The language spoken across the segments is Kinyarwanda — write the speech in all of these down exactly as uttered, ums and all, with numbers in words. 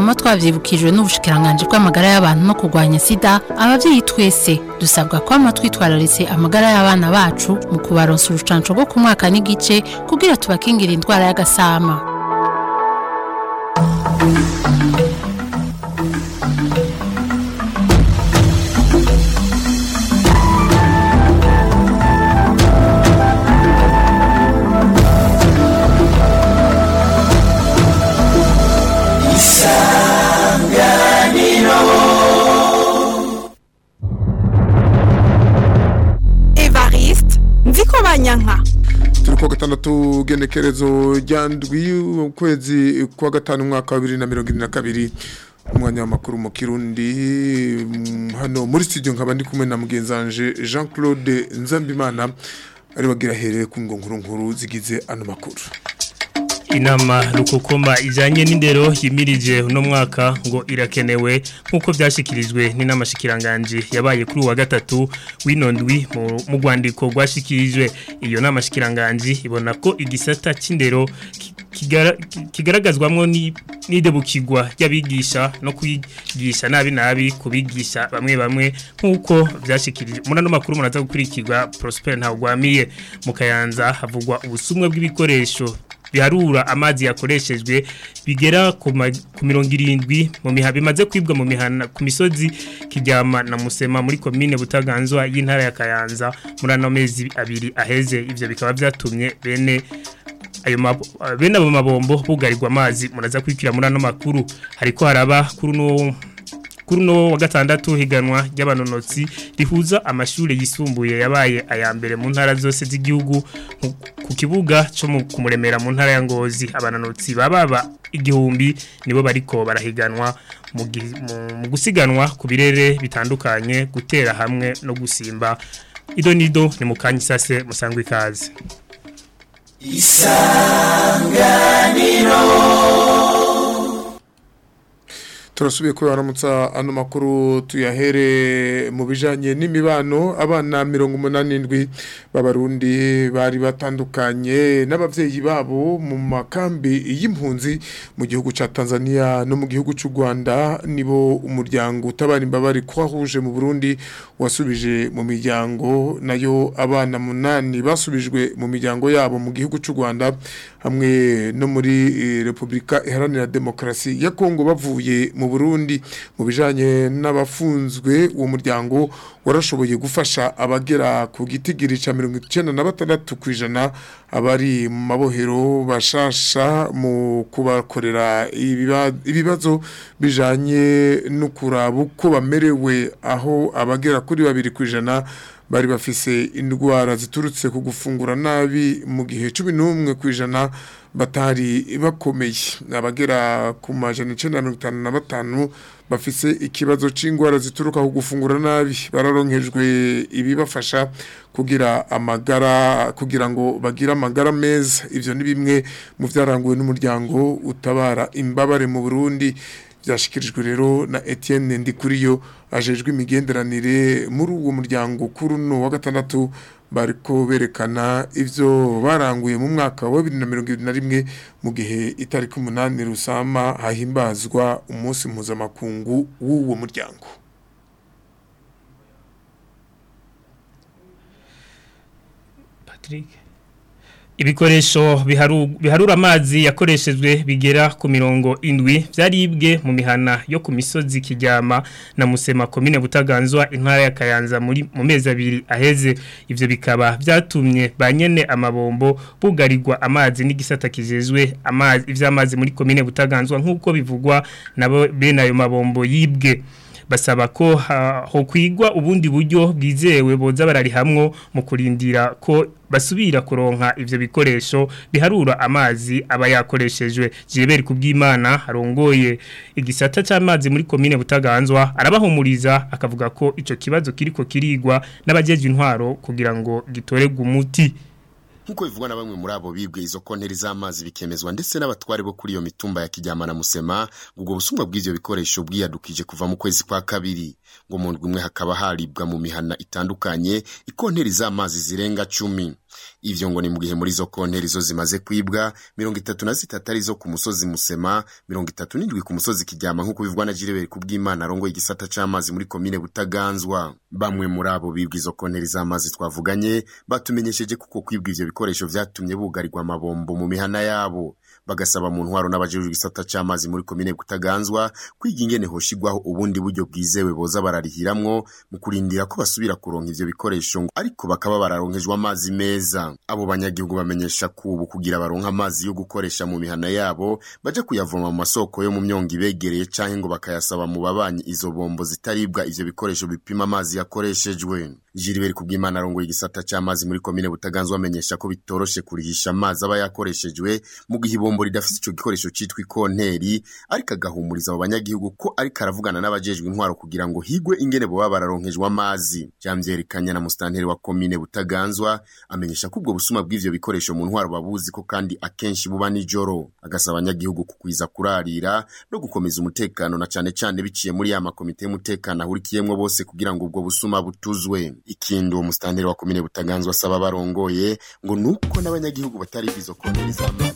twama twavyibukijwe n'ubushikiranganje bw'amagara y'abantu no kurwanya sida, abavyeyi twese dusabwa kwama twitwararitse amagara y'abana bacu mu kubaronsa urucanco rwo ku mwaka n'igice kugira tubakingira indwara y'agasama. Nyanka turiko gatandatu genekerezo ryandwi ukwezi kwa gatanu mwaka wa bibiri na mirongo ine na kabiri umwanya w'amakuru mu Kirundi hano muri studio nkaba ndi kumwe na mugenzanje Jean-Claude Nzambimana ari bagira here ku ngonguru nkuru zigize ano makuru. Inama rukokoma ijanye n'indero yimirije uno mwaka ngo irakenewe nkuko byashikirijwe n'inamashikiranganje yabaye kuri wa gatatu w'inondwi mu rwandiko rwashikirijwe. Iyo namashikiranganje ibona ko igisata c'indero kigaragazwamwo n'idebukirwa y'abigisha no kwigisha nabi nabi kubigisha bamwe bamwe nkuko byashikirijwe. Muri ano makuru munaza gukurikirwa Prosper Ntawugwamiye mu Kayanza havugwa ubusumwe bw'ibikoresho biharura amazi yakoreshejwe bigera ku mirongo irindwi mu miha bimaze kwibwa mu mihana ku misozi Kiryama na Musema muri komine Butaganzwa y'intara ya Kayanza muri ano mezi abiri aheze. Ivyo bikaba byatumye bene ayo bene abo mabombo bugarirwa amazi. Muraza kwikira muri ano makuru hariko haraba kuri no kuri no wa gatandatu higanwa y'abanonotsi rihuza amashure yisumbuye yabaye aya mbere mu ntara zose z'igihugu ku kibuga cyo kumuremera mu ntara ya Ngozi. Abanonotsi bababa igihumbi nibo bariko barahiganwa mu gusiganwa ku birere bitandukanye gutera hamwe no gusimba. Ido nido ni mukanyi sase musangwe ikaze. Isanganiro turasubiye ko baramutsa ano makuru tuyahere mu bijanye n'imibano. Abana mirongo umunani n'indwi b'abarundi bari batandukanye n'abavyeyi babo mu makambi y'impunzi mu gihugu ca Tanzania no mu gihugu c'u Rwanda nibo umuryango utabara imbabare kwahuje mu Burundi wasubije mu miryango. Nayo abana munani basubijwe mu miryango yabo mu gihugu c'u Rwanda hamwe no muri Republika Iharanira Demokarasi ya Kongo bavuye mu Burundi. Mu bijanye n'abafunzwe uwo muryango warashoboye gufasha abagera ku gitigiri ca mirongo icenda na batandatu kwijana abari mu mabohero bashasha mu kubakorera ibibazo bijanye no kuraba uko bamerewe, aho abagera kuri babiri kwijana bari bafise indwara ziturutse ku gufungura nabi mu gihe cumi n'umwe kwijana batari bakomeye. Abagera ku majana icenda na mirongo itanu na batanu bafise ikibazo c'ingwara zituruka ku gufungura nabi bararonkejwe ibibafasha kugira amagara kugira ngo bagire amagara meza. Ivyo ni bimwe mu vyaranguwe n'umuryango utabara imbabare mu Burundi. Byashikirijwe rero na Etienne Ndikuriyo ajejwe imigenderanire muri uwo muryango kuri no wa gatandatu bariko berekana ivyo baranguye mu mwaka wa bibiri na mirongo ibiri na rimwe mu gihe itariki umunani Rusama hahimbazwa umunsi mpuzamakungu w'uwo muryango. Patrick Ibikoresho biharu, biharura amazi yakoreshejwe bigera ku mirongo indwi vyaribwe mu mihana yo ku misozi Kiryama na Musema komine Butaganzwa intara ya Kayanza muri mu mezi abiri aheze. Ivyo bikaba vyatumye banyene amabombo bugarirwa amazi n'igisata kijejwe amazi ivy'amazi muri komine Butaganzwa nkuko bivugwa nabo bene ayo mabombo yibwe. Basaba ko ho kwigwa ubundi buryo bwizewe boza barari hamwe mu kurindira ko basubira kuronka ivyo bikoresho biharura amazi aba yakoreshejwe. Jiberi kubw'Imana arongoye igisata c'amazi muri komine Butaganzwa arabahumuriza akavuga ko ico kibazo kiriko kirigwa n'abajeje intwaro kugira ngo gitoregwe umuti. Nkuko bivugwa na bamwe muri abo bibwe izo konteri z'amazi bikemezwa ndetse n'abatware bo kuri iyo mitumba ya Kiryama na Musema ubwo busumwa bw'ivyo bikoresho bwiyadukije kuva mu kwezi kwa kabiri ngo mu ndwi imwe hakaba haribwa mu mihana itandukanye ikonteri z'amazi zirenga cumi. Ivyo ngo ni mu gihe muri zo konteri zo zimaze kwibwa mirongo itatu na zitatu ari zo ku musozi Musema, mirongo itatu n'indwi ku musozi Kiryama nk'uko bivugwa na Jirebere kubw'Imana arongoye igisata c'amazi muri komine Butaganzwa. Bamwe muri abo bibwa izo konteri z'amazi twavuganye batumenyesheje kuko kwibwa ivyo bikoresho vyatumye bugarirwa amabombo mu mihana yabo. Bagasaba mu ntwaro n'abajejwe igisata c'amazi muri komine Butaganzwa kwiga ingene hoshigwaho ubundi buryo bwizewe boza bararihiramwo mu kurindira ko basubira kuronka ivyo bikoresho, ariko bakaba bararonkejwe amazi meza. Abo banyagihugu bamenyesha kubu kugira baronka amazi yo gukoresha mu mihana yabo baje kuyavoma mu masoko yo mu myongo ibegereye canke ngo bakayasaba mu babanyi izo bombo zitaribwa ivyo bikoresho bipima amazi yakoreshejwe. Jiriberi kubw'Imana arongoye igisata c'amazi muri komine Butaganzwa amenyesha ko bitoroshe kurihisha amazi aba yakoreshejwe mu gihe ibombo ridafite ico gikoresho citwa ikonteri, ariko agahumuriza abo banyagihugu ko ariko aravugana n'abajejwe intwaro kugira ngo higwe ingene bo bararonkejwe amazi. Jamvyerekanya na mustanteri wa komine Butaganzwa amenyesha ko ubwo busuma bw'ivyo bikoresho mu ntwaro babuzi ko kandi akenshi buba nijoro. Agasaba abanyagihugu kukwiza kurarira no gukomeza umutekano na cane cane biciye muri ya makomite y'umutekano ahurikiyemwo bose kugira ngo ubwo busuma butuzwe. Ikindi uwo mustanteri wa komine Butaganzwa asaba barongoye ngo nuko n'abanyagihugu batari bizo konteri z'amazi.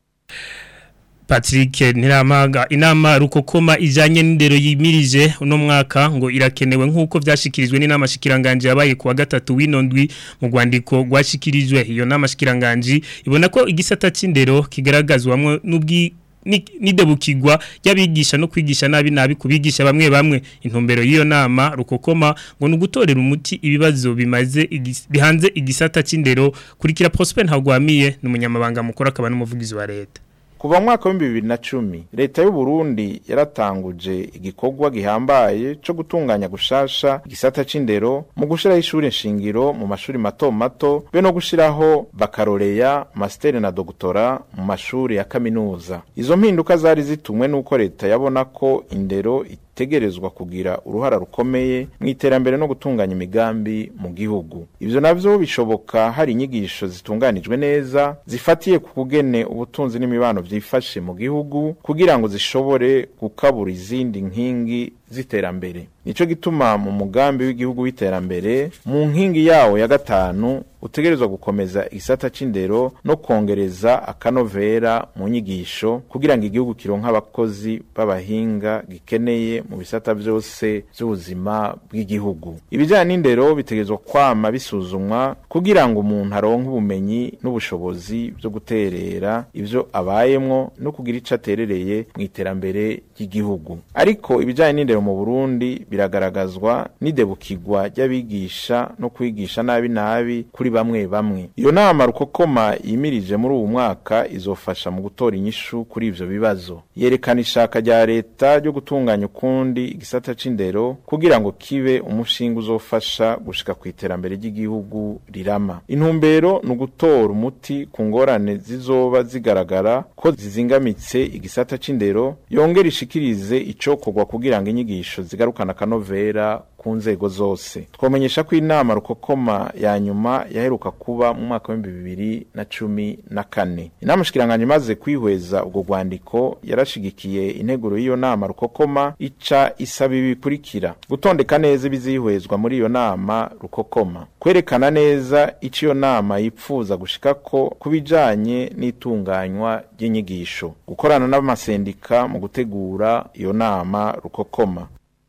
Patrick Niramaga, inama rukokoma ijanye n'indero yimirije uno mwaka ngo irakenewe nk'uko vyashikirijwe n'inama shikiranganje yabaye kuwa gatatu w'inondwi mu rwandiko rwashikirijwe. Iyo nama shikiranganje ibona ko igisata c'indero kigaragazwamwe n'ubwi nidebukirwa y'abigisha no kwigisha nabi nabi kubigisha bamwe bamwe. Intumbero y'iyo nama rukokoma ngo nugutorera umuti ibibazo bimaze igis, bihanze igisata c'indero. Kurikira Prosper Ntagwamiye n'umunyamabanga mukuru akaba n'umuvugizi wa leta. Kuva mwaka wa bibiri na cumi leta y'u Burundi yaratanguje igikorwa gihambaye cyo gutunganya gushasha igisata c'indero mu gushiraho ishuri nshingiro mu mashuri mato mato be no gushiraho bakaroreya master na doktora mu mashuri ya kaminuza. Izo mpinduka zari zitumwe nuko leta yabona ko indero tegerezwa kugira uruhara rukomeye mu iterambere no gutunganya imigambi mu gihugu. Ivyo navyo bishoboka hari inyigisho zitunganijwe neza zifatiye ku kugene ubutunzi n'imibano vyifashe mu gihugu kugira ngo zishobore gukabura izindi nkingi ziterambere. Nico gituma mu mugambi w'igihugu w'iterambere mu nkingi yawo ya gatanu utegerezwa gukomeza igisata c'indero no kongereza akanovera mu nyigisho kugira ngo igihugu kironka abakozi b'abahinga gikeneye mu bisata vyose by'ubuzima bw'igihugu. Ibijanye n'indero bitegerezwa kwama bisuzumwa kugira ngo umuntu aronke ubumenyi n'ubushobozi byo guterera ivyo abayemwo no kugira ico aterereye mu iterambere ry'igihugu. Ariko ibijanye n'indero mu Burundi biragaragazwa n'idebukirwa ry'abigisha no kwigisha nabi nabi kuri bamwe bamwe. Iyo nama rukokoma yimirije muri uwo mwaka izofasha mu gutora inyishu kuri ivyo bibazo. Yerekana ishaka rya leta ryo gutunganya ukundi igisata c'indero kugira ngo kibe umushinga uzofasha gushika ku iterambere ry'igihugu rirama. Intumbero no gutora umuti ku ngorane zizoba zigaragara ko zizingamitse igisata c'indero, yongera ishikirize icokorwa kugira ngo inyigisho zigarukana kanovera ku nzego zose. Twomenyesha ko inama rukokoma ya nyuma yaheruka kuba mu mwaka wa bibiri na cumi na kane. Inama shikiranganje maze kwihweza ubwo rwandiko yarashigikiye integuro y'iyo nama rukokoma ica isaba ibikurikira: gutondeka neza ibizihwezwa muri iyo nama rukokoma, kwerekana neza ico iyo nama yipfuza gushikako kubijanye n'itunganywa ry'inyigisho, gukorana n'amasendika mu gutegura iyo nama rukokoma.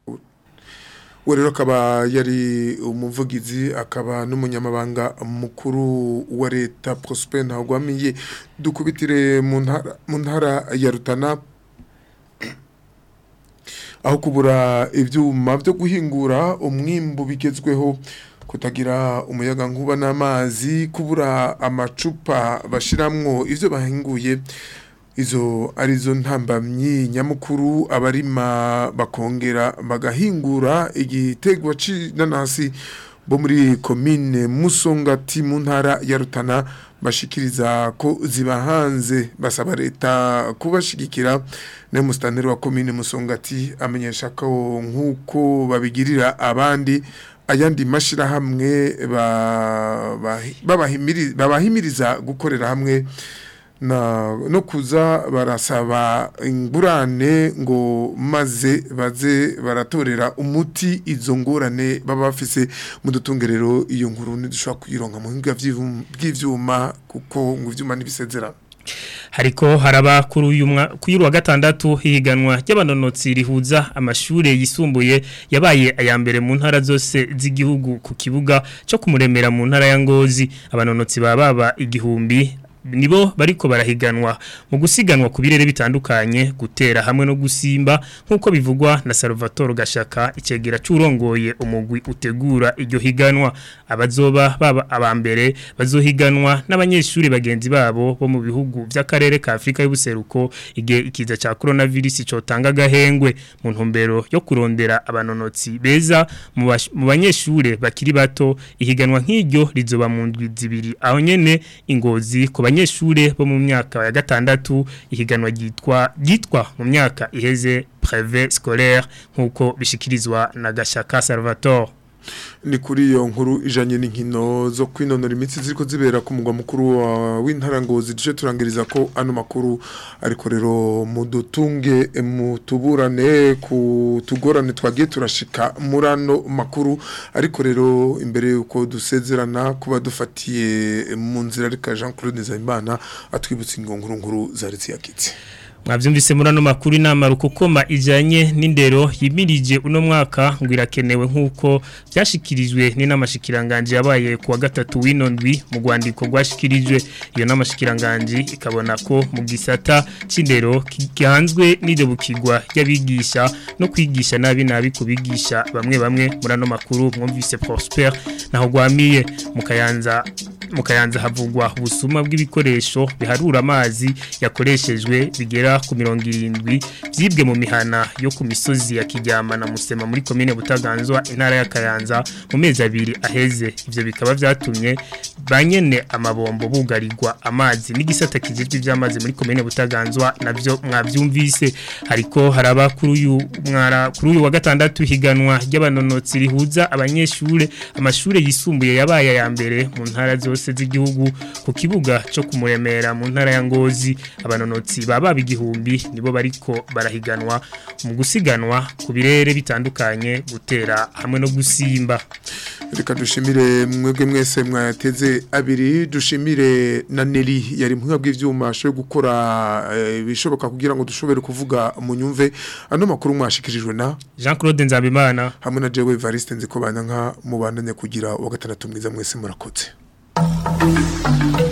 Werero akaba yari umuvugizi akaba n'umunyamabanga mukuru wa leta Prosper Ntagwamiye. Dukubitire mu ntara mu ntara ya Rutana aho kubura ivyuma byo guhingura umwimbu bigezweho, kutagira umuyaga nkuba n'amazi, kubura amacupa bashiramwo ivyo bahinguye. Izo arizo ntambamyi nyamukuru abarima bakongera bagahingura igitegwa c'inanasi bo muri komine Musongati mu ntara ya Rutana bashikiriza ko zibahanze. Basaba leta kubashigikira. Ne mustanteri wa komine Musongati amenyesha ko nkuko babigirira abandi ayandi mashira hamwe babahimiriza gukorera hamwe na no kuza barasaba ingurane ngo maze baze baratorera umuti izo ngorane baba bafise mu dutungerero iyo nkuru ntidushobora kuyironka mu hinga by'ivyuma kuko ngo ivyuma nibisezera hariko haraba kuri uyu kuri wa gatandatu higanwa ry'abanonotsi rihuza amashure yisumbuye yabaye aya mbere mu ntara zose z'igihugu ku kibuga cyo kumuremera mu ntara ya Ngozi abanonotsi bababa igihumbi nibo bariko barahiganwa mu gusiganwa ku birere bitandukanye gutera hamwe no gusimba nkuko bivugwa na Salvatore Gashaka icegera cyurongoye umugwi utegura iryo higanwa abazoba baba abambere bazohiganwa n'abanyeshuri bagenzi babo bo mu bihugu by'akarere ka Afrika y'ubuseruko igihe ikiza cya coronavirus cotanga gahengwe mu ntumbero yo kurondera abanonotsi beza mu banyeshuri bakiri bato ihiganwa nk'iryo rizoba mu ndwi zibiri aho nyene Ingozi ku abanyeshure bo mu myaka ya gatandatu ihiganwa gitwa gitwa mu myaka iheze brevet scolaire nkuko bishikirizwa na Gashaka Salvatore ni kuri iyo nkuru ijanye n'inkino zo kwinonora imitsi ziriko zibera ku mugwa mukuru w'intara Ngozi duje turangiriza ko ano makuru ariko rero mudutunge mutuburane ku tugorane twagiye turashika murano makuru ariko rero imbere uko dusezerana kuba dufatiye mu nzira rika Jean Claude Nzayimana atwibutsa ingonguru nkuru zaretse yakitse mwavyumvise murano makuru inama rukokoma ijanye n'indero yimirije uno mwaka ngwirakenewe nkuko byashikirijwe n'inamashikiranganje yabaye kuwa gatatu w'inondwi mu Rwandiko rwashikirijwe iyo namashikiranganje ikabona ko mu gisata c'indero kiganzwe n'idebukirwa y'abigisha no kwigisha nabi nabi kubigisha bamwe bamwe murano makuru mwumvise Prosper naho gwamiye mukayanza mukayanza havugwa ubusuma bw'ibikoresho biharura amazi yakoreshejwe bigera ku mirongo irindwi byibwe mu mihana yo ku misozi ya Kiryama na Musema muri komine Butaganzwa intara ya Kayanza mu mezi abiri aheze ivyo bikaba vyatumye banyene amabombo bugarirwa amazi n'igisata kijejwe by'amazi muri komine Butaganzwa navyo mwavyumvise hariko haraba kuri uyu mwara kuri uyu wa gatandatu higanwa ry'abanonotsi rihuza abanyeshure amashure yisumbuye yabaye ya mbere mu ntara zose z'igihugu ku kibuga cyo kumuremera mu ntara ya Ngozi abanonotsi baba igihumbi nibo bariko barahiganwa mu gusiganwa ku birere bitandukanye gutera hamwe no gusimba reka dushimire mwebwe mwese mwateze abiri dushimire na Neri yari muhinga bw'ivyuma ashoboye gukora ibishoboka e, kugira ngo dushobore kuvuga mu nyumve ano makuru mwashikirijwe na Jean Claude Nzabimana hamwe na Jewe Evariste nziko bana nka mubandanye kugira wa gatandatu mwiza mwese murakoze.